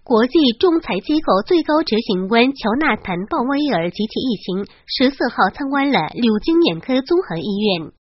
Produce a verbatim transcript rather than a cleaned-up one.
国际仲裁机构最高执行官乔纳坦·鲍威尔及其一行十四号参观了柳晶眼科综合医院。